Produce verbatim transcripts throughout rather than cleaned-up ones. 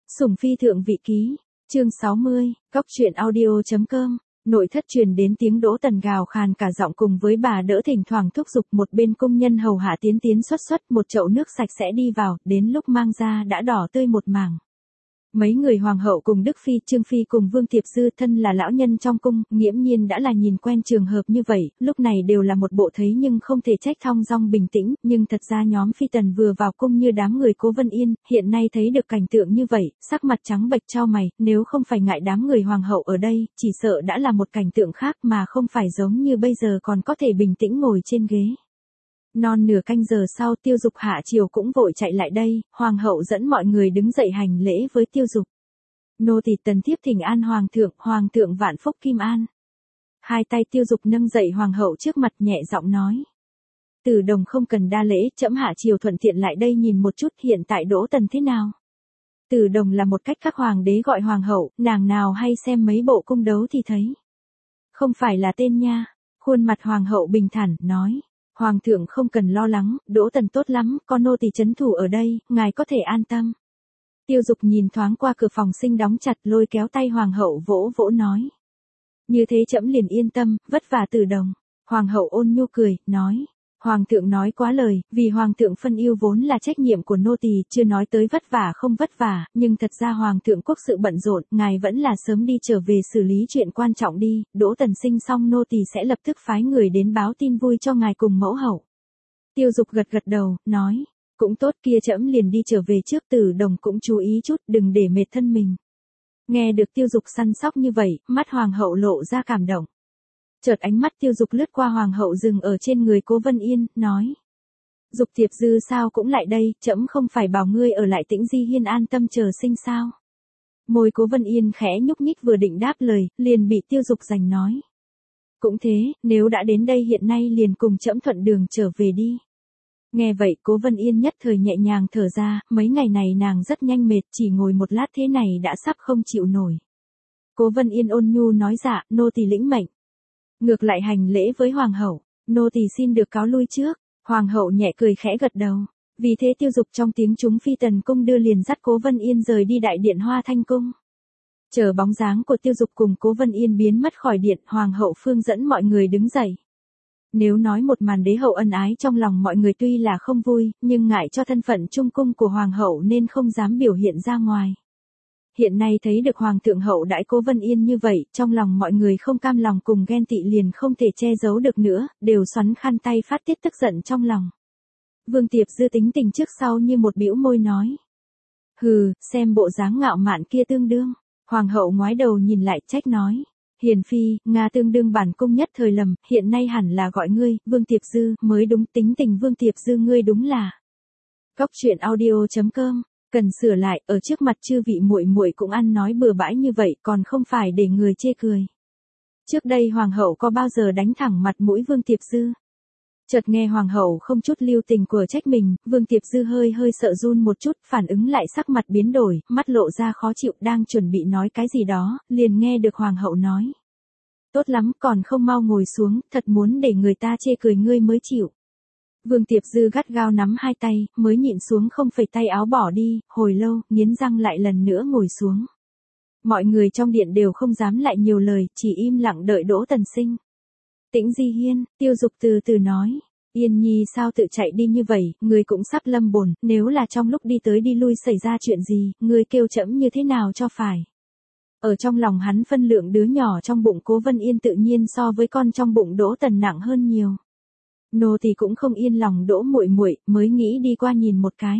Sủng phi thượng vị ký, chương sáu mươi, cóc truyện audio chấm com. Nội thất truyền đến tiếng Đỗ Tần gào khàn cả giọng cùng với bà đỡ thỉnh thoảng thúc giục một bên công nhân hầu hạ tiến tiến xuất xuất một chậu nước sạch sẽ đi vào, đến lúc mang ra đã đỏ tươi một mảng. Mấy người hoàng hậu cùng Đức Phi, Trương Phi cùng Vương Thiệp Dư thân là lão nhân trong cung, nghiễm nhiên đã là nhìn quen trường hợp như vậy, lúc này đều là một bộ thấy nhưng không thể trách thong dong bình tĩnh, nhưng thật ra nhóm Phi Tần vừa vào cung như đám người Cố Vân Yên, hiện nay thấy được cảnh tượng như vậy, sắc mặt trắng bệch chau mày, nếu không phải ngại đám người hoàng hậu ở đây, chỉ sợ đã là một cảnh tượng khác mà không phải giống như bây giờ còn có thể bình tĩnh ngồi trên ghế. Non nửa canh giờ sau Tiêu Dục hạ triều cũng vội chạy lại đây, hoàng hậu dẫn mọi người đứng dậy hành lễ với Tiêu Dục. Nô tỳ tần thiếp thỉnh an hoàng thượng, hoàng thượng vạn phúc kim an. Hai tay Tiêu Dục nâng dậy hoàng hậu trước mặt nhẹ giọng nói. Từ Đồng không cần đa lễ, trẫm hạ triều thuận tiện lại đây nhìn một chút hiện tại Đỗ Tần thế nào. Từ Đồng là một cách các hoàng đế gọi hoàng hậu, nàng nào hay xem mấy bộ cung đấu thì thấy. Không phải là tên nha, khuôn mặt hoàng hậu bình thản, nói. Hoàng thượng không cần lo lắng, Đỗ Tần tốt lắm, có nô tỳ trấn thủ ở đây, ngài có thể an tâm. Tiêu Dục nhìn thoáng qua cửa phòng sinh đóng chặt lôi kéo tay hoàng hậu vỗ vỗ nói. Như thế trẫm liền yên tâm, vất vả Từ Đồng. Hoàng hậu ôn nhu cười, nói. Hoàng thượng nói quá lời, vì hoàng thượng phân yêu vốn là trách nhiệm của nô tỳ, chưa nói tới vất vả không vất vả, nhưng thật ra hoàng thượng quốc sự bận rộn, ngài vẫn là sớm đi trở về xử lý chuyện quan trọng đi, Đỗ Tần sinh xong nô tỳ sẽ lập tức phái người đến báo tin vui cho ngài cùng mẫu hậu. Tiêu Dục gật gật đầu, nói, cũng tốt kia trẫm liền đi trở về trước. Từ Đồng cũng chú ý chút, đừng để mệt thân mình. Nghe được Tiêu Dục săn sóc như vậy, mắt hoàng hậu lộ ra cảm động. Chợt ánh mắt Tiêu Dục lướt qua hoàng hậu dừng ở trên người Cố Vân Yên, nói. Dục Thiệp Dư sao cũng lại đây, trẫm không phải bảo ngươi ở lại Tĩnh Di Hiên an tâm chờ sinh sao. Môi Cố Vân Yên khẽ nhúc nhích vừa định đáp lời, liền bị Tiêu Dục giành nói. Cũng thế, nếu đã đến đây hiện nay liền cùng trẫm thuận đường trở về đi. Nghe vậy Cố Vân Yên nhất thời nhẹ nhàng thở ra, mấy ngày này nàng rất nhanh mệt, chỉ ngồi một lát thế này đã sắp không chịu nổi. Cố Vân Yên ôn nhu nói dạ, nô tỳ lĩnh mệnh. Ngược lại hành lễ với hoàng hậu, nô tỳ xin được cáo lui trước. Hoàng hậu nhẹ cười khẽ gật đầu. Vì thế Tiêu Dục trong tiếng chúng Phi Tần cung đưa liền dắt Cố Vân Yên rời đi đại điện Hoa Thanh cung. Chờ bóng dáng của Tiêu Dục cùng Cố Vân Yên biến mất khỏi điện, hoàng hậu phương dẫn mọi người đứng dậy. Nếu nói một màn đế hậu ân ái trong lòng mọi người tuy là không vui, nhưng ngại cho thân phận trung cung của hoàng hậu nên không dám biểu hiện ra ngoài. Hiện nay thấy được hoàng thượng hậu đãi Cố Vân Yên như vậy, trong lòng mọi người không cam lòng cùng ghen tị liền không thể che giấu được nữa, đều xoắn khăn tay phát tiết tức giận trong lòng. Vương Thiệp Dư tính tình trước sau như một bĩu môi nói. Hừ, xem bộ dáng ngạo mạn kia tương đương. Hoàng hậu ngoái đầu nhìn lại trách nói. Hiền phi, Nga tương đương bản cung nhất thời lầm, hiện nay hẳn là gọi ngươi, Vương Thiệp Dư, mới đúng, tính tình Vương Thiệp Dư ngươi đúng là. Cóc truyện audio chấm com. Cần sửa lại, ở trước mặt chư vị muội muội cũng ăn nói bừa bãi như vậy, còn không phải để người chê cười. Trước đây hoàng hậu có bao giờ đánh thẳng mặt mũi Vương Thiệp Dư? Chợt nghe hoàng hậu không chút lưu tình của trách mình, Vương Thiệp Dư hơi hơi sợ run một chút, phản ứng lại sắc mặt biến đổi, mắt lộ ra khó chịu, đang chuẩn bị nói cái gì đó, liền nghe được hoàng hậu nói. Tốt lắm, còn không mau ngồi xuống, thật muốn để người ta chê cười ngươi mới chịu. Vương Thiệp Dư gắt gao nắm hai tay, mới nhịn xuống không phẩy tay áo bỏ đi, hồi lâu, nghiến răng lại lần nữa ngồi xuống. Mọi người trong điện đều không dám lại nhiều lời, chỉ im lặng đợi Đỗ Tần sinh. Tĩnh Di Hiên, Tiêu Dục từ từ nói. Yên Nhi sao tự chạy đi như vậy, người cũng sắp lâm bồn, nếu là trong lúc đi tới đi lui xảy ra chuyện gì, người kêu trẫm như thế nào cho phải. Ở trong lòng hắn phân lượng đứa nhỏ trong bụng Cố Vân Yên tự nhiên so với con trong bụng Đỗ Tần nặng hơn nhiều. Nô tỳ cũng không yên lòng Đỗ muội muội, mới nghĩ đi qua nhìn một cái.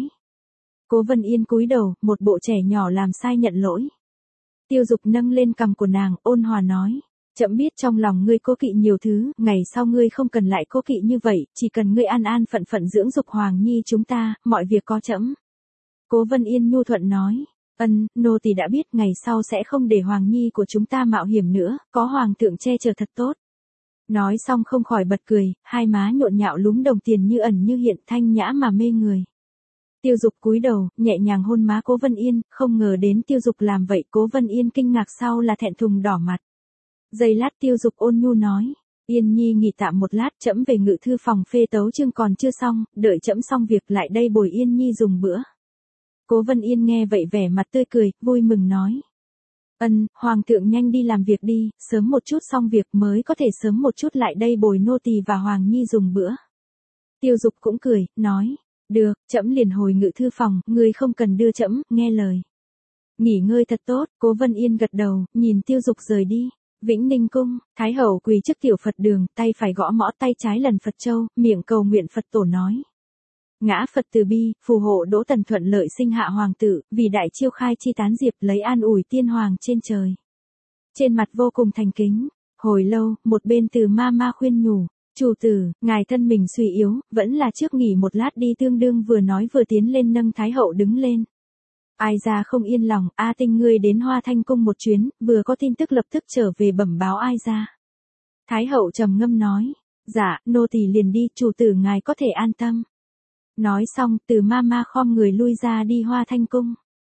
Cố Vân Yên cúi đầu, một bộ trẻ nhỏ làm sai nhận lỗi. Tiêu Dục nâng lên cằm của nàng, ôn hòa nói, trẫm biết trong lòng ngươi cố kỵ nhiều thứ, ngày sau ngươi không cần lại cố kỵ như vậy, chỉ cần ngươi an an phận phận dưỡng dục Hoàng Nhi chúng ta, mọi việc có trẫm. Cố Vân Yên nhu thuận nói, ân, nô tỳ đã biết, ngày sau sẽ không để Hoàng Nhi của chúng ta mạo hiểm nữa, có Hoàng thượng che chở thật tốt. Nói xong không khỏi bật cười, hai má nhộn nhạo lúm đồng tiền như ẩn như hiện, thanh nhã mà mê người. Tiêu Dục cúi đầu, nhẹ nhàng hôn má Cố Vân Yên, không ngờ đến Tiêu Dục làm vậy, Cố Vân Yên kinh ngạc sau là thẹn thùng đỏ mặt. Giây lát Tiêu Dục ôn nhu nói, Yên Nhi nghỉ tạm một lát, trẫm về ngự thư phòng phê tấu chương còn chưa xong, đợi trẫm xong việc lại đây bồi Yên Nhi dùng bữa. Cố Vân Yên nghe vậy vẻ mặt tươi cười, vui mừng nói. Ân, Hoàng thượng nhanh đi làm việc đi, sớm một chút xong việc mới có thể sớm một chút lại đây bồi nô tỳ và Hoàng Nhi dùng bữa. Tiêu Dục cũng cười, nói. Được, trẫm liền hồi ngự thư phòng, ngươi không cần đưa trẫm, nghe lời. Nghỉ ngơi thật tốt, Cố Vân Yên gật đầu, nhìn Tiêu Dục rời đi. Vĩnh Ninh cung, Thái hậu quỳ trước tiểu Phật đường, tay phải gõ mõ tay trái lần Phật châu, miệng cầu nguyện Phật tổ nói. Ngã Phật từ bi, phù hộ Đỗ Tần thuận lợi sinh hạ hoàng tử, vì đại chiêu khai chi tán diệp lấy an ủi tiên hoàng trên trời. Trên mặt vô cùng thành kính, hồi lâu, một bên Từ ma ma khuyên nhủ. Chủ tử, ngài thân mình suy yếu, vẫn là trước nghỉ một lát đi. Tương đương vừa nói vừa tiến lên nâng Thái hậu đứng lên. Ai ra không yên lòng, A Tinh ngươi đến Hoa Thanh cung một chuyến, vừa có tin tức lập tức trở về bẩm báo ai ra. Thái hậu trầm ngâm nói, dạ, nô tỳ liền đi, chủ tử ngài có thể an tâm. Nói xong, Từ ma ma khom người lui ra đi Hoa Thanh cung.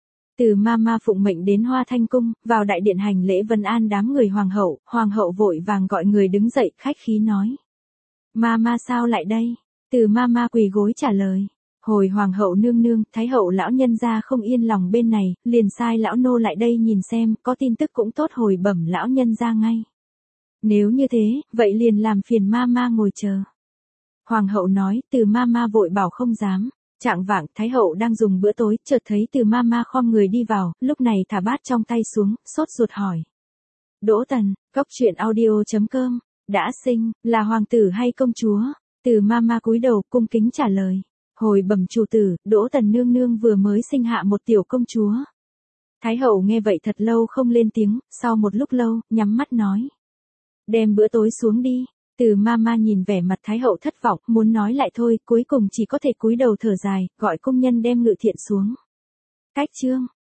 Từ ma ma phụng mệnh đến Hoa Thanh cung, vào đại điện hành lễ vân an đám người hoàng hậu, hoàng hậu vội vàng gọi người đứng dậy, khách khí nói. Ma ma sao lại đây? Từ ma ma quỳ gối trả lời. Hồi hoàng hậu nương nương, thái hậu lão nhân gia không yên lòng bên này, liền sai lão nô lại đây nhìn xem, có tin tức cũng tốt hồi bẩm lão nhân gia ngay. Nếu như thế, vậy liền làm phiền ma ma ngồi chờ. Hoàng hậu nói, Từ ma ma vội bảo không dám. Trạng vạng, thái hậu đang dùng bữa tối, chợt thấy Từ ma ma khom người đi vào, lúc này thả bát trong tay xuống, sốt ruột hỏi. Đỗ Tần, cốc truyện audio chấm com, đã sinh, là hoàng tử hay công chúa? Từ ma ma cúi đầu, cung kính trả lời. Hồi bẩm chủ tử, Đỗ Tần nương nương vừa mới sinh hạ một tiểu công chúa. Thái hậu nghe vậy thật lâu không lên tiếng, sau một lúc lâu, nhắm mắt nói. Đem bữa tối xuống đi. Từ ma ma nhìn vẻ mặt thái hậu thất vọng, muốn nói lại thôi, cuối cùng chỉ có thể cúi đầu thở dài, gọi công nhân đem ngự thiện xuống. Cách chương.